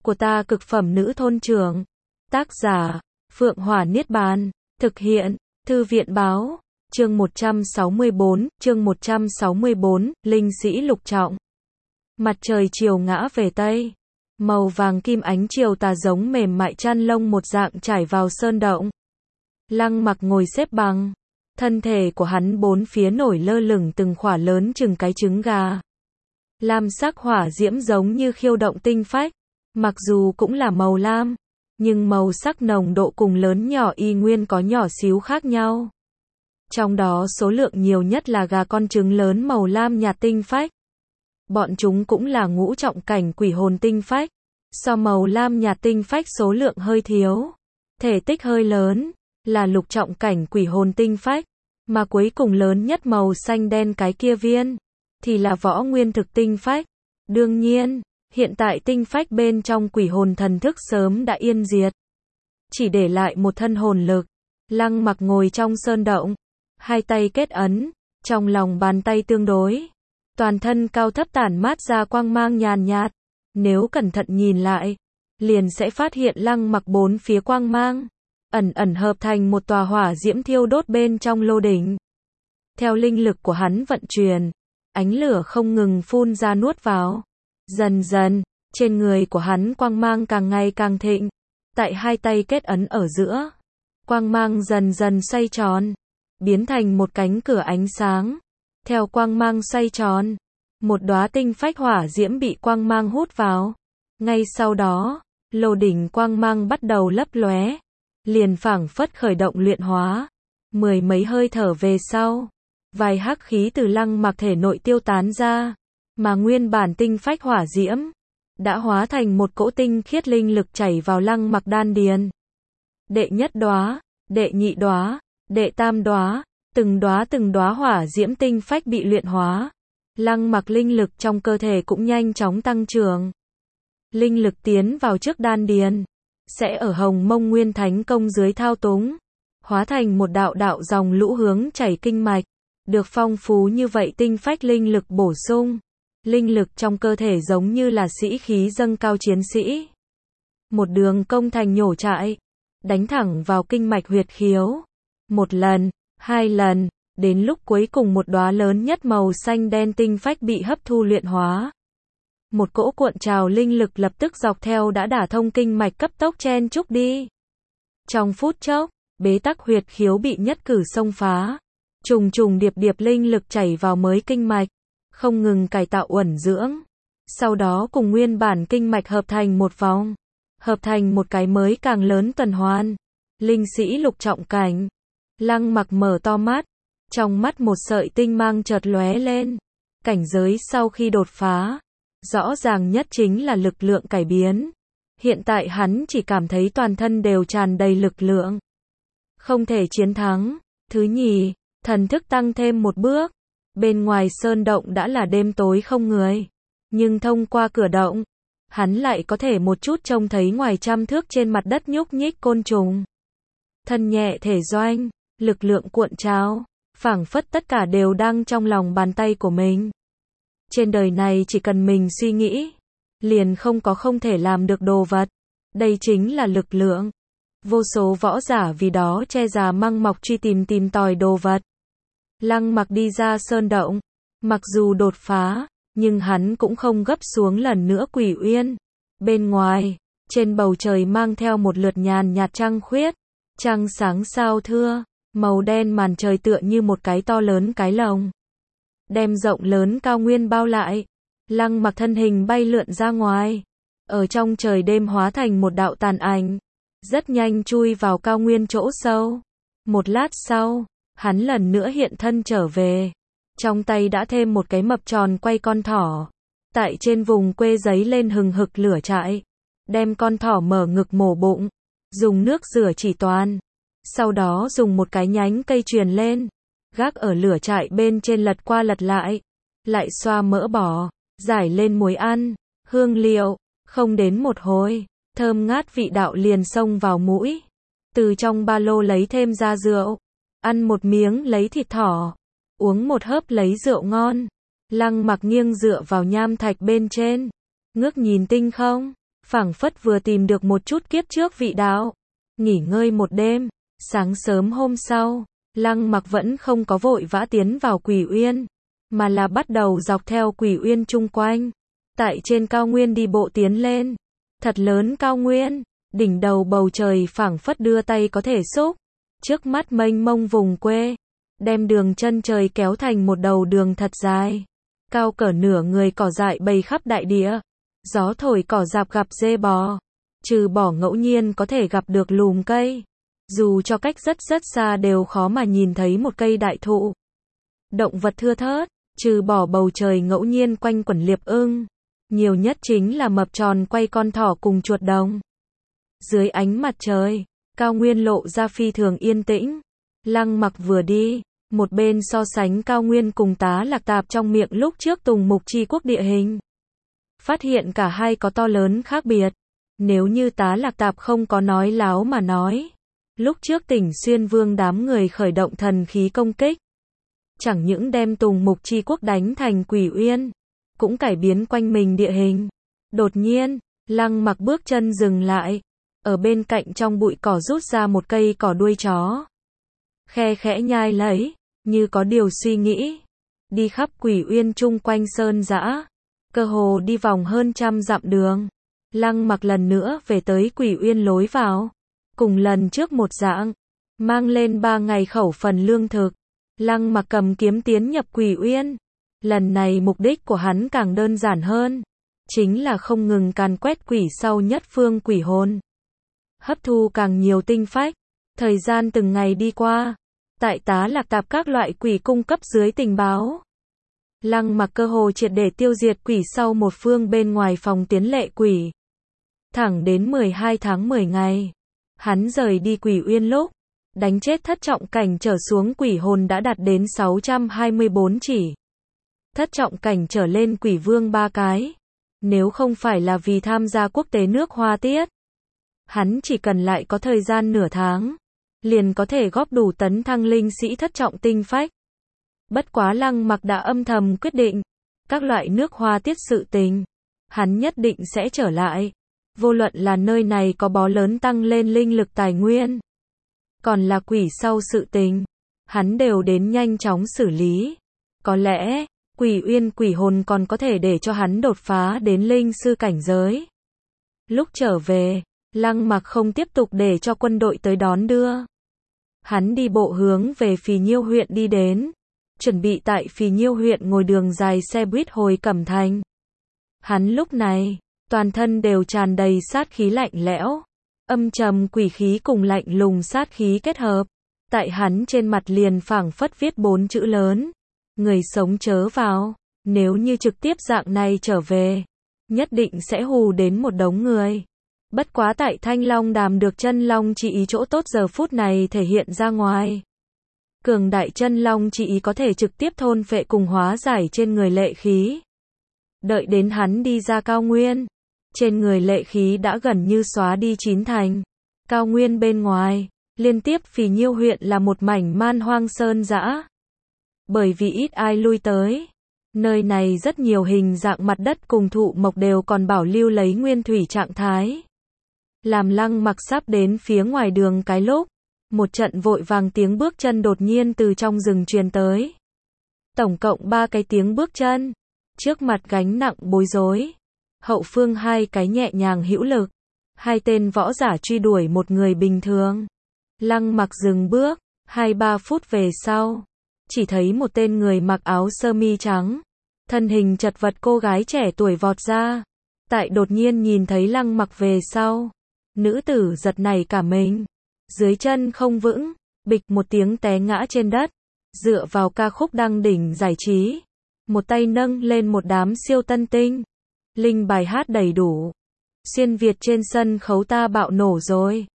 của ta cực phẩm nữ thôn trưởng. Tác giả, Phượng Hỏa Niết Bàn. Thực hiện, Thư viện báo. Chương 164, Linh sĩ lục trọng. Mặt trời chiều ngã về Tây. Màu vàng kim ánh chiều tà giống mềm mại chăn lông một dạng trải vào sơn động. Lăng Mặc ngồi xếp bằng. Thân thể của hắn bốn phía nổi lơ lửng từng khỏa lớn chừng cái trứng gà. Lam sắc hỏa diễm giống như khiêu động tinh phách. Mặc dù cũng là màu lam, nhưng màu sắc nồng độ cùng lớn nhỏ y nguyên có nhỏ xíu khác nhau. Trong đó số lượng nhiều nhất là gà con trứng lớn màu lam nhạt tinh phách. Bọn chúng cũng là ngũ trọng cảnh quỷ hồn tinh phách. So màu lam nhạt tinh phách số lượng hơi thiếu, thể tích hơi lớn, là lục trọng cảnh quỷ hồn tinh phách. Mà cuối cùng lớn nhất màu xanh đen cái kia viên, thì là võ nguyên thực tinh phách. Đương nhiên, hiện tại tinh phách bên trong quỷ hồn thần thức sớm đã yên diệt. Chỉ để lại một thân hồn lực. Lăng Mặc ngồi trong sơn động. Hai tay kết ấn, trong lòng bàn tay tương đối. Toàn thân cao thấp tản mát ra quang mang nhàn nhạt. Nếu cẩn thận nhìn lại, liền sẽ phát hiện Lăng Mặc bốn phía quang mang ẩn ẩn hợp thành một tòa hỏa diễm thiêu đốt bên trong lô đỉnh. Theo linh lực của hắn vận chuyển, ánh lửa không ngừng phun ra nuốt vào. Dần dần, trên người của hắn quang mang càng ngày càng thịnh. Tại hai tay kết ấn ở giữa, quang mang dần dần xoay tròn, biến thành một cánh cửa ánh sáng. Theo quang mang xoay tròn, một đóa tinh phách hỏa diễm bị quang mang hút vào. Ngay sau đó, lô đỉnh quang mang bắt đầu lấp lóe, liền phảng phất khởi động luyện hóa. Mười mấy hơi thở về sau, vài hắc khí từ Lăng Mặc thể nội tiêu tán ra, mà nguyên bản tinh phách hỏa diễm đã hóa thành một cỗ tinh khiết linh lực chảy vào Lăng Mặc đan điền. Đệ nhất đóa, đệ nhị đóa, đệ tam đóa, từng đóa hỏa diễm tinh phách bị luyện hóa. Lăng Mặc linh lực trong cơ thể cũng nhanh chóng tăng trưởng. Linh lực tiến vào trước đan điền, sẽ ở Hồng Mông Nguyên Thánh Công dưới thao túng, hóa thành một đạo đạo dòng lũ hướng chảy kinh mạch. Được phong phú như vậy tinh phách linh lực bổ sung, linh lực trong cơ thể giống như là sĩ khí dâng cao chiến sĩ. Một đường công thành nhổ trại, đánh thẳng vào kinh mạch huyệt khiếu. Một lần, hai lần, đến lúc cuối cùng một đóa lớn nhất màu xanh đen tinh phách bị hấp thu luyện hóa. Một cỗ cuộn trào linh lực lập tức dọc theo đã đả thông kinh mạch cấp tốc chen chúc đi. Trong phút chốc, bế tắc huyệt khiếu bị nhất cử xông phá. Trùng trùng điệp điệp linh lực chảy vào mới kinh mạch, không ngừng cải tạo uẩn dưỡng. Sau đó cùng nguyên bản kinh mạch hợp thành một vòng, hợp thành một cái mới càng lớn tuần hoàn. Linh sĩ lục trọng cảnh. Lăng Mặc mở to mắt, trong mắt một sợi tinh mang chợt lóe lên. Cảnh giới sau khi đột phá, rõ ràng nhất chính là lực lượng cải biến. Hiện tại hắn chỉ cảm thấy toàn thân đều tràn đầy lực lượng, không thể chiến thắng. Thứ nhì, thần thức tăng thêm một bước. Bên ngoài sơn động đã là đêm tối không người, nhưng thông qua cửa động, hắn lại có thể một chút trông thấy ngoài trăm thước trên mặt đất nhúc nhích côn trùng. Thân nhẹ thể doanh, lực lượng cuộn trào, phảng phất tất cả đều đang trong lòng bàn tay của mình. Trên đời này chỉ cần mình suy nghĩ, liền không có không thể làm được đồ vật. Đây chính là lực lượng. Vô số võ giả vì đó che già măng mọc truy tìm tòi đồ vật. Lăng Mặc đi ra sơn động, mặc dù đột phá, nhưng hắn cũng không gấp xuống lần nữa Quỷ Uyên. Bên ngoài, trên bầu trời mang theo một lượt nhàn nhạt trăng khuyết, trăng sáng sao thưa, màu đen màn trời tựa như một cái to lớn cái lồng, đem rộng lớn cao nguyên bao lại. Lăng Mặc thân hình bay lượn ra ngoài, ở trong trời đêm hóa thành một đạo tàn ảnh, rất nhanh chui vào cao nguyên chỗ sâu. Một lát sau, hắn lần nữa hiện thân trở về, trong tay đã thêm một cái mập tròn quay con thỏ. Tại trên vùng quê giấy lên hừng hực lửa trại, đem con thỏ mở ngực mổ bụng, dùng nước rửa chỉ toàn, sau đó dùng một cái nhánh cây truyền lên, gác ở lửa trại bên trên lật qua lật lại xoa mỡ bò, rải lên muối ăn, hương liệu. Không đến một hồi, thơm ngát vị đạo liền xông vào mũi. Từ trong ba lô lấy thêm ra rượu, ăn một miếng lấy thịt thỏ, uống một hớp lấy rượu ngon. Lăng Mặc nghiêng dựa vào nham thạch bên trên, ngước nhìn tinh không, phảng phất vừa tìm được một chút kiếp trước vị đạo. Nghỉ ngơi một đêm, sáng sớm hôm sau, Lăng Mặc vẫn không có vội vã tiến vào Quỷ Uyên, mà là bắt đầu dọc theo Quỷ Uyên chung quanh, tại trên cao nguyên đi bộ tiến lên. Thật lớn cao nguyên, đỉnh đầu bầu trời phảng phất đưa tay có thể xúc, trước mắt mênh mông vùng quê, đem đường chân trời kéo thành một đầu đường thật dài, cao cỡ nửa người cỏ dại bầy khắp đại địa, gió thổi cỏ rạp gặp dê bò, trừ bỏ ngẫu nhiên có thể gặp được lùm cây, dù cho cách rất rất xa đều khó mà nhìn thấy một cây đại thụ. Động vật thưa thớt, trừ bỏ bầu trời ngẫu nhiên quanh quẩn liệp ưng, nhiều nhất chính là mập tròn quay con thỏ cùng chuột đồng. Dưới ánh mặt trời, cao nguyên lộ ra phi thường yên tĩnh. Lăng Mặc vừa đi, một bên so sánh cao nguyên cùng Tá Lạc Tạp trong miệng lúc trước Tùng Mục Chi Quốc địa hình. Phát hiện cả hai có to lớn khác biệt. Nếu như Tá Lạc Tạp không có nói láo mà nói, lúc trước Tỉnh Xuyên Vương đám người khởi động thần khí công kích, chẳng những đem Tùng Mục Chi Quốc đánh thành Quỷ Uyên, cũng cải biến quanh mình địa hình. Đột nhiên, Lăng Mặc bước chân dừng lại, ở bên cạnh trong bụi cỏ rút ra một cây cỏ đuôi chó, khe khẽ nhai lấy, như có điều suy nghĩ. Đi khắp Quỷ Uyên chung quanh sơn dã, cơ hồ đi vòng hơn 100 dặm đường. Lăng Mặc lần nữa về tới Quỷ Uyên lối vào, cùng lần trước một dạng, mang lên 3 ngày khẩu phần lương thực. Lăng Mặc cầm kiếm tiến nhập Quỷ Uyên. Lần này mục đích của hắn càng đơn giản hơn, chính là không ngừng càn quét quỷ sau nhất phương quỷ hồn, hấp thu càng nhiều tinh phách. Thời gian từng ngày đi qua, tại Tá Lạc Tạp các loại quỷ cung cấp dưới tình báo, Lăng Mặc cơ hồ triệt để tiêu diệt quỷ sau một phương bên ngoài phòng tiến lệ quỷ. Thẳng đến 12 tháng 10 ngày, hắn rời đi Quỷ Uyên lúc, đánh chết thất trọng cảnh trở xuống quỷ hồn đã đạt đến 624 chỉ. Thất trọng cảnh trở lên quỷ vương 3 cái. Nếu không phải là vì tham gia quốc tế nước Hoa tiết, hắn chỉ cần lại có thời gian nửa tháng, liền có thể góp đủ tấn thăng linh sĩ thất trọng tinh phách. Bất quá Lăng Mặc đã âm thầm quyết định, các loại nước Hoa tiết sự tình, hắn nhất định sẽ trở lại. Vô luận là nơi này có bó lớn tăng lên linh lực tài nguyên, còn là quỷ sau sự tình, hắn đều đến nhanh chóng xử lý. Có lẽ, Quỷ Uyên quỷ hồn còn có thể để cho hắn đột phá đến linh sư cảnh giới. Lúc trở về, Lăng Mặc không tiếp tục để cho quân đội tới đón đưa. Hắn đi bộ hướng về Phì Nhiêu huyện đi đến, chuẩn bị tại Phì Nhiêu huyện ngồi đường dài xe buýt hồi Cẩm Thành. Hắn lúc này, toàn thân đều tràn đầy sát khí lạnh lẽo, âm trầm quỷ khí cùng lạnh lùng sát khí kết hợp. Tại hắn trên mặt liền phảng phất viết 4 chữ lớn: người sống chớ vào. Nếu như trực tiếp dạng này trở về, nhất định sẽ hù đến một đống người. Bất quá tại Thanh Long Đàm được chân long chi ý chỗ tốt giờ phút này thể hiện ra ngoài. Cường đại chân long chi ý có thể trực tiếp thôn phệ cùng hóa giải trên người lệ khí. Đợi đến hắn đi ra cao nguyên, trên người lệ khí đã gần như xóa đi 9 thành. Cao nguyên bên ngoài, liên tiếp Phì Nhiêu huyện là một mảnh man hoang sơn dã. Bởi vì ít ai lui tới, nơi này rất nhiều hình dạng mặt đất cùng thụ mộc đều còn bảo lưu lấy nguyên thủy trạng thái. Làm Lăng Mặc sắp đến phía ngoài đường cái lúc, một trận vội vàng tiếng bước chân đột nhiên từ trong rừng truyền tới. Tổng cộng 3 cái tiếng bước chân, trước mặt gánh nặng bối rối, hậu phương 2 cái nhẹ nhàng hữu lực, 2 tên võ giả truy đuổi một người bình thường. Lăng Mặc dừng bước, 2-3 phút về sau, chỉ thấy một tên người mặc áo sơ mi trắng, thân hình chật vật cô gái trẻ tuổi vọt ra. Tại đột nhiên nhìn thấy Lăng Mặc về sau, nữ tử giật nảy cả mình, dưới chân không vững, bịch một tiếng té ngã trên đất, dựa vào ca khúc đăng đỉnh giải trí, một tay nâng lên một đám siêu tân tinh, linh bài hát đầy đủ. Xuyên Việt trên sân khấu ta bạo nổ rồi.